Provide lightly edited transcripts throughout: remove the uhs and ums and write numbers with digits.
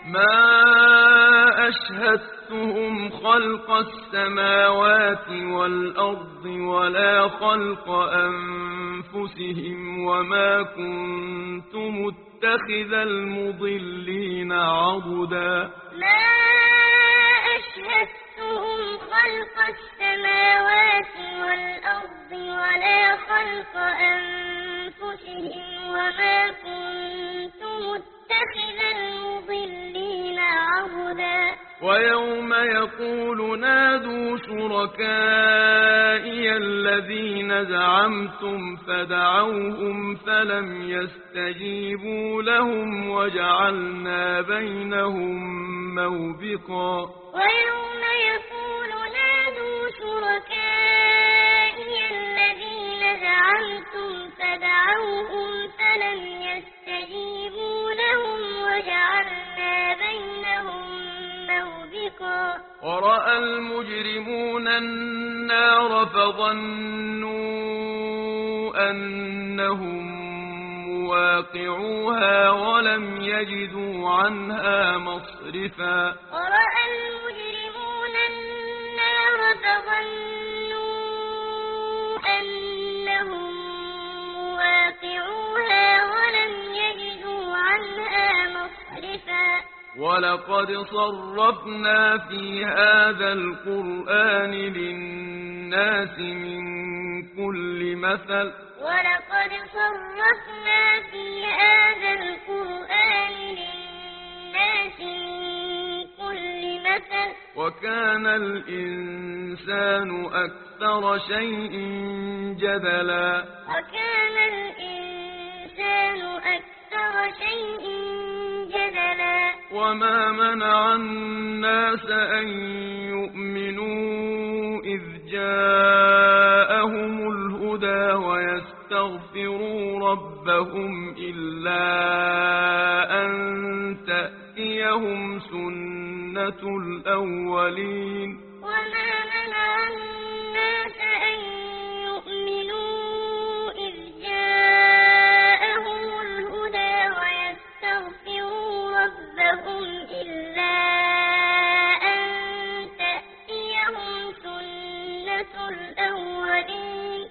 ما أشهدتهم خلق السماوات والأرض ولا خلق أنفسهم وما كنت متخذ المضلين عضدا ما أشهدتهم خلق السماوات والأرض ولا خلق أنفسهم وما كنت متخذ المضلين عضدا ويوم يقول نادوا شركائي الذين زعمتم فدعوهم فلم يستجيبوا لهم وجعلنا بينهم موبقا ويوم يقول نادوا شركائي الذين زعمتم فدعوهم فلم يستجيبوا لهم وجعلنا بينهم موبقا ورأى المجرمون النار فظنوا أنهم مواقعوها ولم يجدوا عنها مصرفا ورأى المجرمون النار فظنوا أنهم مواقعوها ولم يجدوا عنها مصرفا ولقد صرفنا في هذا القرآن للناس من كل مثل ولقد صرفنا في هذا القرآن للناس من كل مثل وكان الإنسان أكثر شيء جدلا وكان الإنسان أكثر شيء جدلا وما منع الناس أن يؤمنوا إذ جاءهم الهدى ويستغفروا ربهم إلا أن تأتيهم سنة الأولين وما منع الناس أن يؤمنوا إذ جاءهم الهدى ويستغفروا ربهم إلا أن تأتيهم سنة الأولين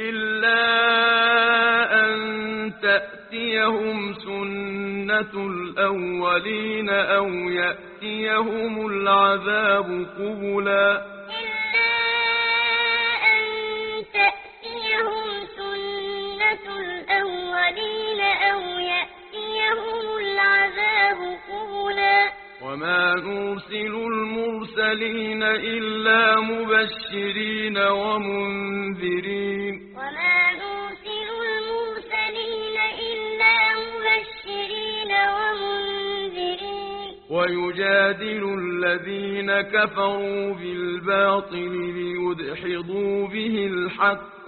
أو يأتيهم العذاب قبلا إلا أن تأتيهم سنة الأولين أو يأتيهم العذاب قبلا وما نرسل المرسلين إلا مبشرين ومنذرين وما نرسل المرسلين إلا مبشرين ومنذرين ويجادل الذين كفروا بالباطل ليدحضوا به الحق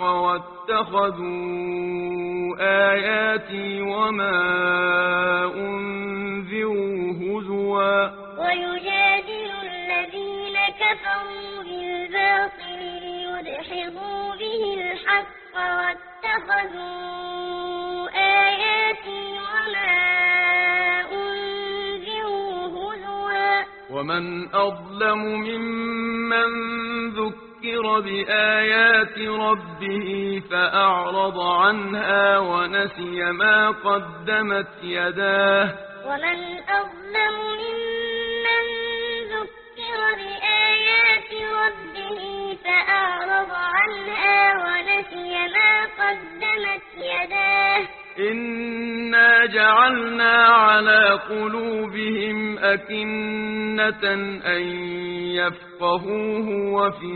واتخذوا آياتي وما أنذروا هزوا ويجادل الذين كفروا بالباطل ليدحضوا به الحق واتخذوا آياتي وما أنذروا هزوا ومن أظلم ممن ذكر بآيات ربه فأعرض عنها ونسي ما قدمت يداه ومن أظلم ممن ذكر بآيات ربه فأعرض عنها ونسي ما قدمت يداه إنا جعلنا على قلوبهم أكنة أن يفقهوه وفي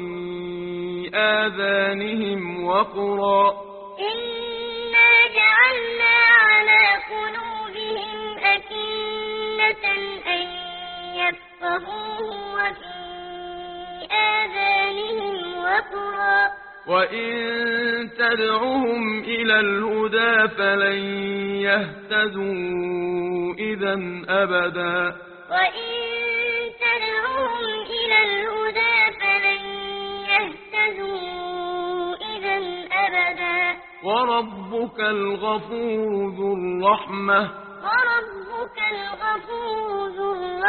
آذانهم وقرا إنا جعلنا على قلوبهم أكنة أن يفقهوه وفي آذانهم وقرا وإن تدعهم إلى الهدى فلن يهتدوا إذا أبدا وإن تدعهم إلى الهدى فلن يهتدوا إذا أبدا وربك الغفور ذو الرحمة وربك الغفور ذو الرحمة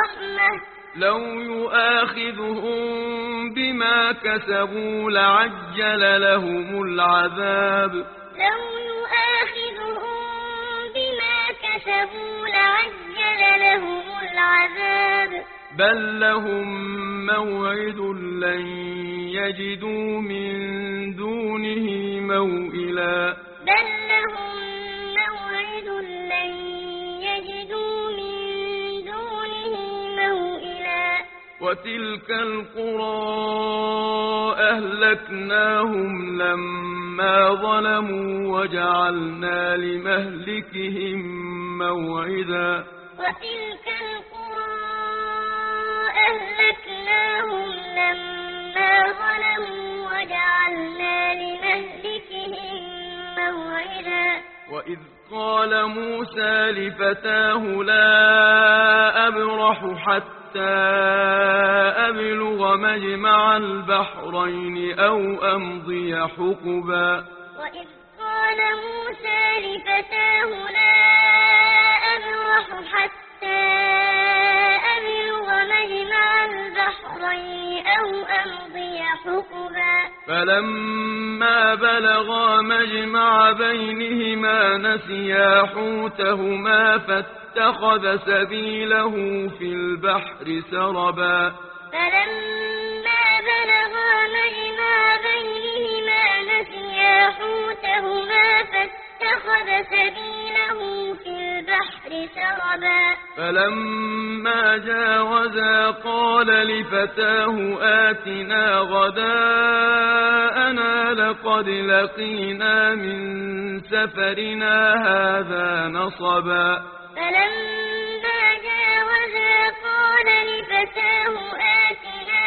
لو يؤاخذهم بما كسبوا لعجل لهم العذاب لو يؤاخذهم بما كسبوا لعجل لهم العذاب بل لهم موعد لن يجدوا من دونه موئلا بل لهم موعد لن يجدوا من دونه موئلا وتلك القرى أهلكناهم لما ظلموا وجعلنا لمهلكهم موعدا وتلك القرى أهلكناهم لما ظلموا وجعلنا لمهلكهم موعدا وإذ قال موسى لفتاه لا أبرح حتى أبلغ مجمع البحرين أو أمضي حقبا وإذ قال موسى لفتاه لا أبرح حتى أبلغ مجمع البحرين أو أمضي حقبا فلما بلغا مجمع بينهما نسيا حوتهما فاتخذ سبيله في البحر سربا فلما بلغا مجمع بينهما نسيا حوتهما فاتخذ سبيله في البحر سربا فلما جاوزا قال لفتاه آتنا غداءنا لقد لقينا من سفرنا هذا نصبا فلما جاوزا قال لفتاه آتنا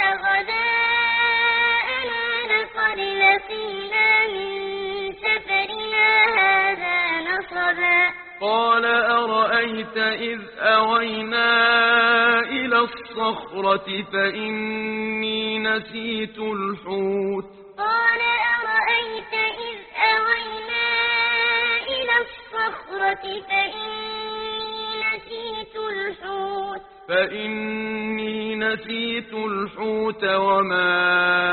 غداءنا لقد لقينا من سفرنا هذا نصبا قال أرأيت إذ أوينا إلى الصخرة فإني نسيت الحوت قال أرأيت إذ أوينا إلى الصخرة فإني نسيت الحوت وما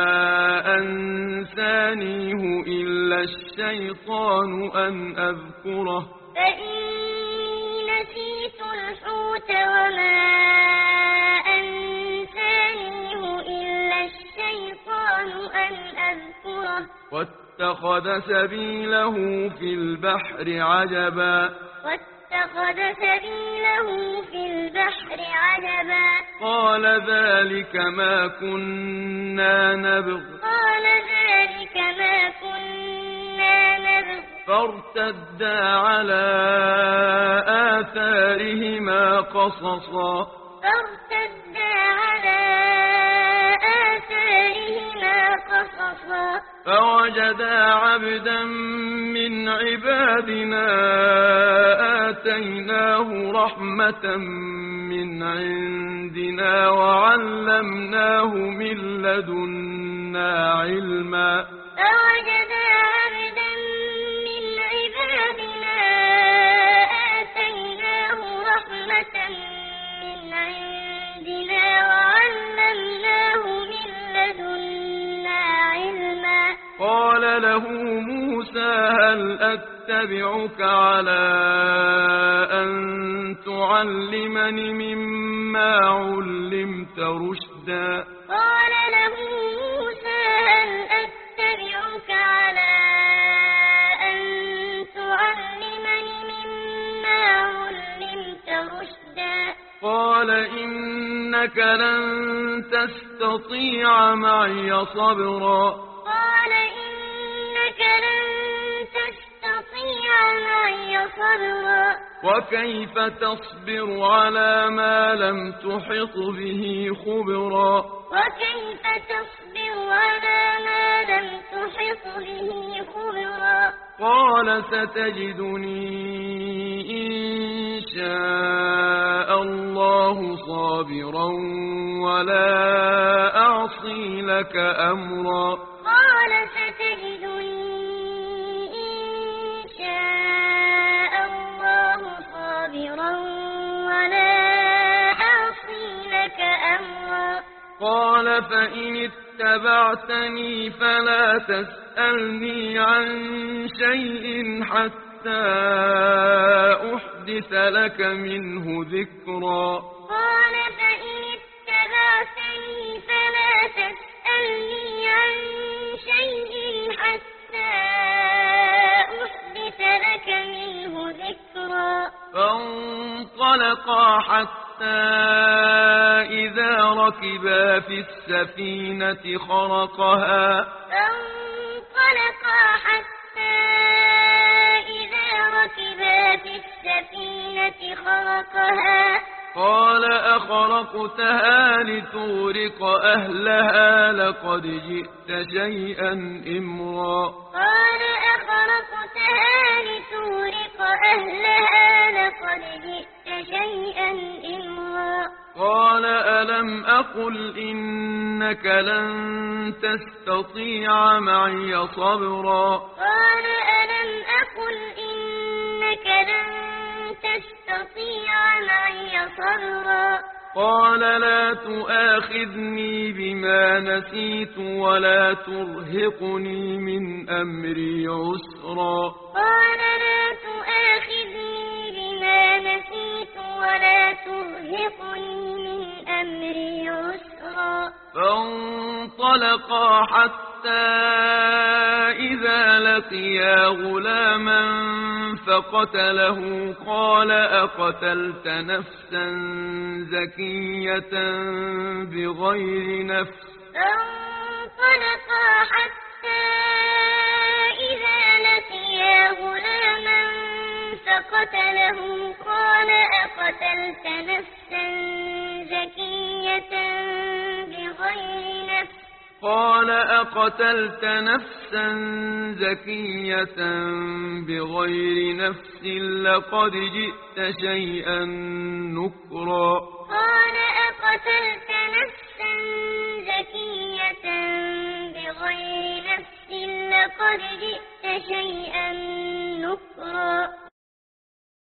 أنسانيه إلا الشيطان أن أذكره فإني نسيت الحوت وما أنسانيه إلا الشيطان أن أذكره واتخذ سبيله في البحر عجبا واتخذ سبيله في البحر عجبا قال ذلك ما كنا نبغ قال ذلك ما كنا نبغ فارتدا على آثارهما قصصا فارتدا على آثارهما قصصا فوجدا عبدا من عبادنا آتيناه رحمة من عندنا وعلمناه من لدنا علما فوجدا عبدا من عبادنا آتيناه رحمة من عندنا وعلمناه من لدنا علما قال له موسى هل أتبعك على أن تعلمني مما علمت رشدا قال له موسى هل أتبعك على أن تعلمني مما علمت رشدا قال إنك لن تستطيع معي صبرا قال إنك لن تستطيع معي صبرا وكيف تصبر على ما لم تحط به خبرا وكيف تصبر على ما لم تحط به خبرا قال ستجدني إن شاء الله صابرا ولا أعصي لك أمرا قال ستجدني إن شاء الله صابرا ولا أعصي لك أمرا قال فإن اتبعتني فلا تسألني عن شيء حتى أحدث لك منه ذكرا قال فإن اتبعتني فلا تسألني عن شيء حتى أحدث لك منه ذكرا فانطلقا حتى إذا ركبا في السفينة خرقها فانطلقا حتى إذا ركبا في السفينة خرقها قال أخرقتها لتغرق أهلها لقد جئت شيئا إمرا قال أخرقتها لتغرق أهلها لقد جئت شيئا إمرا قال ألم أقل إنك لن تستطيع معي صبرا قال ألم أقل إنك لن تستطيع معي صبرا قال لا تؤاخذني بما نسيت ولا ترهقني من أمري عسرا قال لا تؤاخذني بما نسيت ولا ترهقني من أمري عسرا فانطلقا حتى إذا لقيا غلاما فقتله قال أقتلت نفسا زكية بغير نفس فانطلقا حتى إذا لقيا غلاما فقتله قال أقتلت نفسا زكية بغير نفس قال أقتلت نفسا زكية بغير نفس لقد جئت شيئا نكرا قال أقتلت نفسا زكية بغير نفس لقد جئت شيئا نكرا